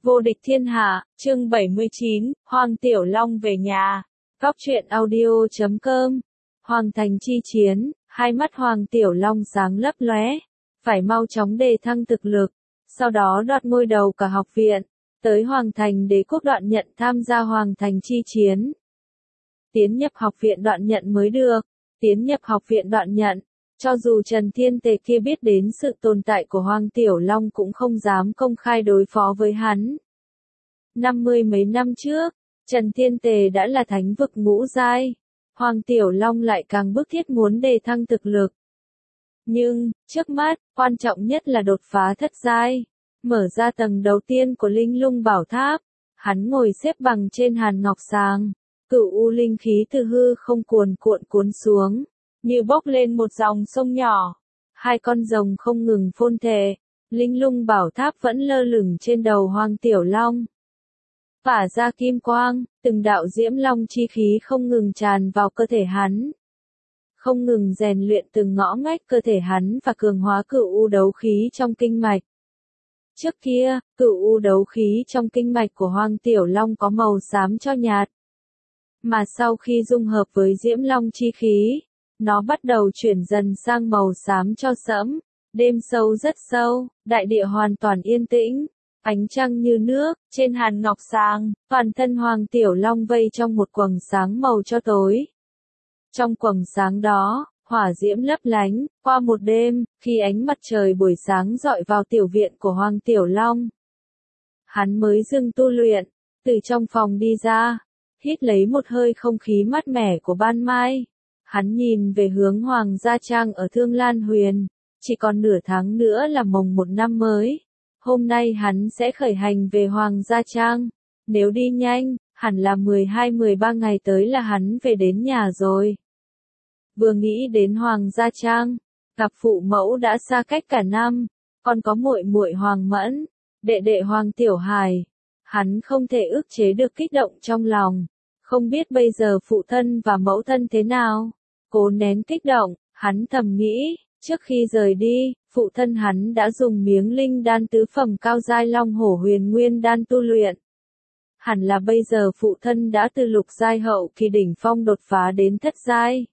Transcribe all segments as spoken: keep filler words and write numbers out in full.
Vô địch thiên hạ, chương bảy mươi chín, Hoàng Tiểu Long về nhà. Góc truyện audio chấm com. Hoàng thành chi chiến, hai mắt Hoàng Tiểu Long sáng lấp lóe, phải mau chóng đề thăng thực lực, sau đó đoạt ngôi đầu cả học viện, tới Hoàng thành đế quốc Đoạn Nhận tham gia Hoàng thành chi chiến. Tiến nhập học viện Đoạn Nhận mới được, tiến nhập học viện Đoạn Nhận. Cho dù Trần Thiên Tề kia biết đến sự tồn tại của Hoàng Tiểu Long cũng không dám công khai đối phó với hắn. Năm mươi mấy năm trước, Trần Thiên Tề đã là thánh vực ngũ giai, Hoàng Tiểu Long lại càng bức thiết muốn đề thăng thực lực. Nhưng, trước mắt, quan trọng nhất là đột phá thất giai, mở ra tầng đầu tiên của Linh Lung Bảo Tháp. Hắn ngồi xếp bằng trên hàn ngọc sàng, cửu u linh khí từ hư không cuồn cuộn cuốn xuống, như bốc lên một dòng sông nhỏ. Hai con rồng không ngừng phôn thề, Linh Lung Bảo Tháp vẫn lơ lửng trên đầu Hoàng Tiểu Long. Phả ra kim quang, từng đạo diễm long chi khí không ngừng tràn vào cơ thể hắn. Không ngừng rèn luyện từng ngõ ngách cơ thể hắn và cường hóa cửu u đấu khí trong kinh mạch. Trước kia, cửu u đấu khí trong kinh mạch của Hoàng Tiểu Long có màu xám cho nhạt. Mà sau khi dung hợp với diễm long chi khí, nó bắt đầu chuyển dần sang màu xám cho sẫm. Đêm sâu rất sâu, đại địa hoàn toàn yên tĩnh, ánh trăng như nước, trên hàn ngọc sàng, toàn thân Hoàng Tiểu Long vây trong một quầng sáng màu cho tối. Trong quầng sáng đó, hỏa diễm lấp lánh, qua một đêm, khi ánh mặt trời buổi sáng rọi vào tiểu viện của Hoàng Tiểu Long. Hắn mới dừng tu luyện, từ trong phòng đi ra, hít lấy một hơi không khí mát mẻ của ban mai. Hắn nhìn về hướng Hoàng Gia Trang ở Thương Lan Huyền, chỉ còn nửa tháng nữa là mồng một năm mới. Hôm nay hắn sẽ khởi hành về Hoàng Gia Trang. Nếu đi nhanh, hẳn là mười hai mười ba ngày tới là hắn về đến nhà rồi. Vừa nghĩ đến Hoàng Gia Trang, gặp phụ mẫu đã xa cách cả năm, còn có muội muội Hoàng Mẫn, đệ đệ Hoàng Tiểu Hải. Hắn không thể ức chế được kích động trong lòng, không biết bây giờ phụ thân và mẫu thân thế nào. Cố nén kích động, hắn thầm nghĩ, trước khi rời đi, phụ thân hắn đã dùng miếng linh đan tứ phẩm cao giai Long Hổ Huyền Nguyên đan tu luyện. Hẳn là bây giờ phụ thân đã từ lục giai hậu kỳ đỉnh phong đột phá đến thất giai.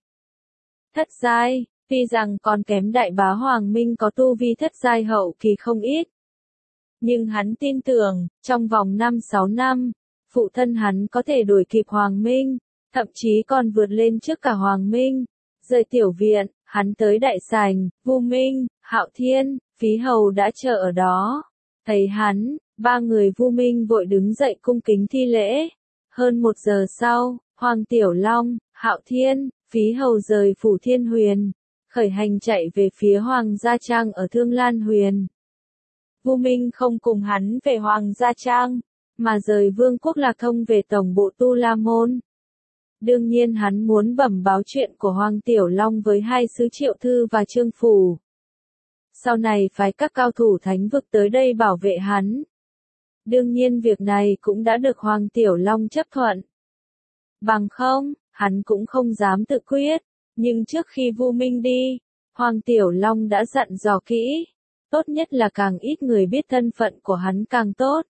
Thất giai, tuy rằng còn kém đại bá Hoàng Minh có tu vi thất giai hậu kỳ không ít. Nhưng hắn tin tưởng, trong vòng năm sáu năm, phụ thân hắn có thể đuổi kịp Hoàng Minh, thậm chí còn vượt lên trước cả Hoàng Minh. Rời tiểu viện, hắn tới đại sảnh, Vu Minh, Hạo Thiên, Phí Hầu đã chờ ở đó. Thấy hắn, ba người Vu Minh vội đứng dậy cung kính thi lễ. Hơn một giờ sau, Hoàng Tiểu Long, Hạo Thiên, Phí Hầu rời phủ Thiên Huyền, khởi hành chạy về phía Hoàng Gia Trang ở Thương Lan Huyền. Vu Minh không cùng hắn về Hoàng Gia Trang, mà rời Vương quốc Lạc Thông về tổng bộ Tu La Môn. Đương nhiên hắn muốn bẩm báo chuyện của Hoàng Tiểu Long với hai sứ Triệu Thư và Trương Phủ. Sau này phái các cao thủ thánh vực tới đây bảo vệ hắn. Đương nhiên việc này cũng đã được Hoàng Tiểu Long chấp thuận. Bằng không, hắn cũng không dám tự quyết. Nhưng trước khi Vu Minh đi, Hoàng Tiểu Long đã dặn dò kỹ. Tốt nhất là càng ít người biết thân phận của hắn càng tốt.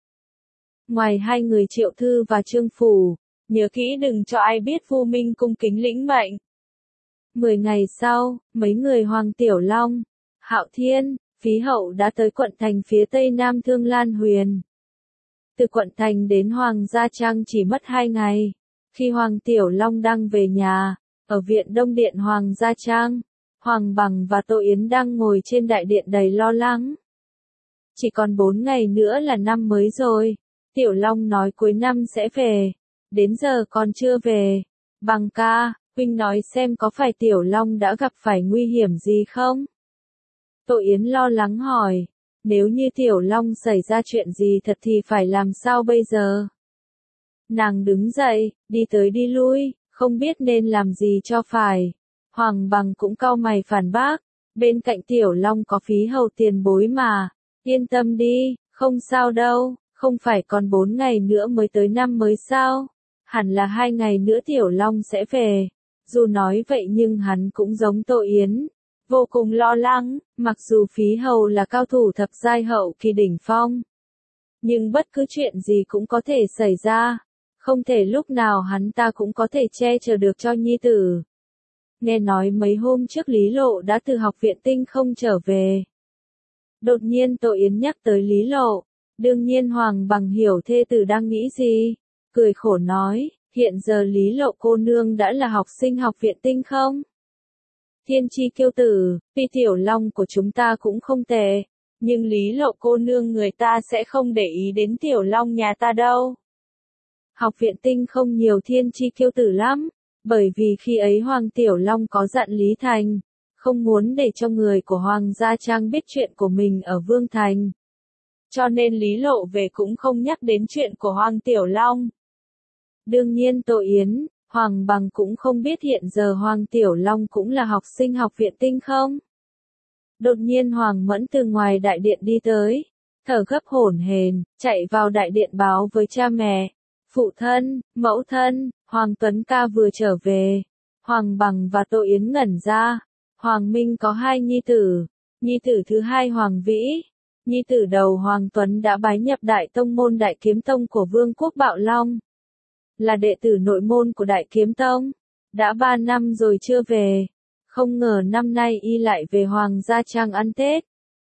Ngoài hai người Triệu Thư và Trương Phủ, nhớ kỹ đừng cho ai biết Vu Minh cung kính lĩnh mệnh. Mười ngày sau, mấy người Hoàng Tiểu Long, Hạo Thiên, Phí Hậu đã tới quận thành phía tây nam Thương Lan Huyền. Từ quận thành đến Hoàng Gia Trang chỉ mất hai ngày. Khi Hoàng Tiểu Long đang về nhà, ở viện Đông Điện Hoàng Gia Trang, Hoàng Bằng và Tô Yến đang ngồi trên đại điện đầy lo lắng. Chỉ còn bốn ngày nữa là năm mới rồi. Tiểu Long nói cuối năm sẽ về. Đến giờ còn chưa về. Bằng ca, huynh nói xem có phải Tiểu Long đã gặp phải nguy hiểm gì không? Tô Yến lo lắng hỏi. Nếu như Tiểu Long xảy ra chuyện gì thật thì phải làm sao bây giờ? Nàng đứng dậy, đi tới đi lui, không biết nên làm gì cho phải. Hoàng Bằng cũng cau mày phản bác. Bên cạnh Tiểu Long có Phí Hầu tiền bối mà. Yên tâm đi, không sao đâu, không phải còn bốn ngày nữa mới tới năm mới sao? Hẳn là hai ngày nữa Tiểu Long sẽ về. Dù nói vậy nhưng hắn cũng giống Tô Yến, vô cùng lo lắng, mặc dù Phí Hầu là cao thủ thập giai hậu kỳ đỉnh phong. Nhưng bất cứ chuyện gì cũng có thể xảy ra. Không thể lúc nào hắn ta cũng có thể che chở được cho nhi tử. Nghe nói mấy hôm trước Lý Lộ đã từ học viện tinh không trở về. Đột nhiên Tô Yến nhắc tới Lý Lộ. Đương nhiên Hoàng Bằng hiểu thê tử đang nghĩ gì. Cười khổ nói, hiện giờ Lý Lộ cô nương đã là học sinh học viện tinh không? Thiên chi kiêu tử, Phi Tiểu Long của chúng ta cũng không tệ. Nhưng Lý Lộ cô nương người ta sẽ không để ý đến Tiểu Long nhà ta đâu. Học viện tinh không nhiều thiên chi kiêu tử lắm. Bởi vì khi ấy Hoàng Tiểu Long có dặn Lý Thành, không muốn để cho người của Hoàng Gia Trang biết chuyện của mình ở Vương Thành. Cho nên Lý Lộ về cũng không nhắc đến chuyện của Hoàng Tiểu Long. Đương nhiên Tô Yến, Hoàng Bằng cũng không biết hiện giờ Hoàng Tiểu Long cũng là học sinh học viện tinh không. Đột nhiên Hoàng Mẫn từ ngoài đại điện đi tới, thở gấp hổn hển, chạy vào đại điện báo với cha mẹ, phụ thân, mẫu thân, Hoàng Tuấn ca vừa trở về. Hoàng Bằng và Tô Yến ngẩn ra. Hoàng Minh có hai nhi tử, nhi tử thứ hai Hoàng Vĩ, nhi tử đầu Hoàng Tuấn đã bái nhập Đại Tông môn Đại Kiếm Tông của Vương quốc Bạo Long. Là đệ tử nội môn của Đại Kiếm Tông, đã ba năm rồi chưa về. Không ngờ năm nay y lại về Hoàng Gia Trang ăn Tết.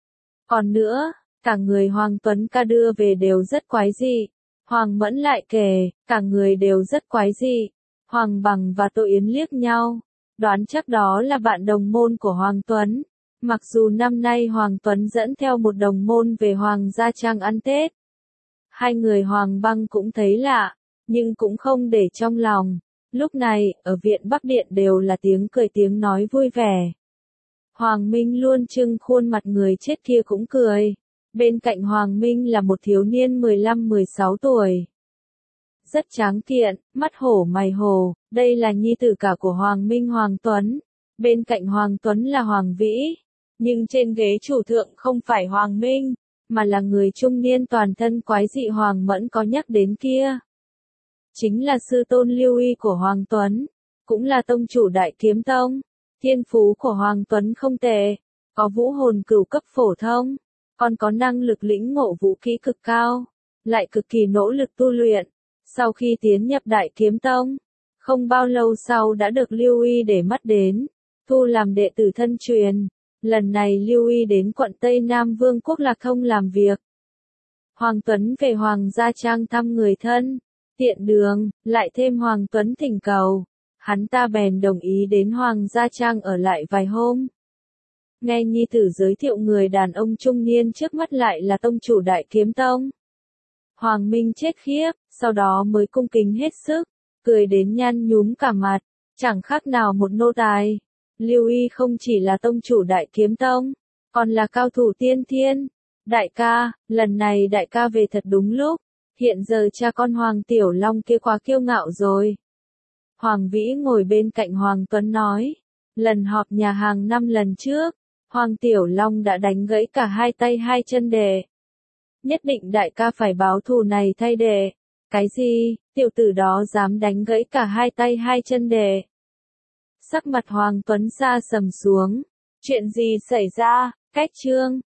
Còn nữa, cả người Hoàng Tuấn ca đưa về đều rất quái dị. Hoàng Mẫn lại kể, cả người đều rất quái dị. Hoàng Bằng và Tô Yến liếc nhau, đoán chắc đó là bạn đồng môn của Hoàng Tuấn. Mặc dù năm nay Hoàng Tuấn dẫn theo một đồng môn về Hoàng Gia Trang ăn Tết. Hai người Hoàng Băng cũng thấy lạ, nhưng cũng không để trong lòng. Lúc này, ở viện Bắc Điện đều là tiếng cười tiếng nói vui vẻ. Hoàng Minh luôn trưng khuôn mặt người chết kia cũng cười. Bên cạnh Hoàng Minh là một thiếu niên mười lăm mười sáu tuổi. Rất tráng kiện, mắt hổ mày hồ, đây là nhi tử cả của Hoàng Minh Hoàng Tuấn. Bên cạnh Hoàng Tuấn là Hoàng Vĩ. Nhưng trên ghế chủ thượng không phải Hoàng Minh, mà là người trung niên toàn thân quái dị Hoàng Mẫn có nhắc đến kia. Chính là sư tôn Lưu Y của Hoàng Tuấn, cũng là tông chủ Đại Kiếm Tông. Thiên phú của Hoàng Tuấn không tệ, có vũ hồn cửu cấp phổ thông, còn có năng lực lĩnh ngộ vũ khí cực cao, lại cực kỳ nỗ lực tu luyện. Sau khi tiến nhập Đại Kiếm Tông, không bao lâu sau đã được Lưu Y để mắt đến, thu làm đệ tử thân truyền. Lần này Lưu Y đến quận Tây Nam Vương quốc Lạc Thông làm việc. Hoàng Tuấn về Hoàng Gia Trang thăm người thân, tiện đường, lại thêm Hoàng Tuấn thỉnh cầu. Hắn ta bèn đồng ý đến Hoàng Gia Trang ở lại vài hôm. Nghe nhi tử giới thiệu người đàn ông trung niên trước mắt lại là tông chủ Đại Kiếm Tông. Hoàng Minh chết khiếp, sau đó mới cung kính hết sức, cười đến nhăn nhúm cả mặt, chẳng khác nào một nô tài. Lưu Y không chỉ là tông chủ Đại Kiếm Tông, còn là cao thủ tiên thiên. Đại ca, lần này đại ca về thật đúng lúc, hiện giờ cha con Hoàng Tiểu Long kia quá kiêu ngạo rồi. Hoàng Vĩ ngồi bên cạnh Hoàng Tuấn nói, lần họp nhà hàng năm lần trước, Hoàng Tiểu Long đã đánh gãy cả hai tay hai chân đệ. Nhất định đại ca phải báo thù này thay đệ. Cái gì, tiểu tử đó dám đánh gãy cả hai tay hai chân đệ. Sắc mặt Hoàng Tuấn xa sầm xuống. Chuyện gì xảy ra, cách chương.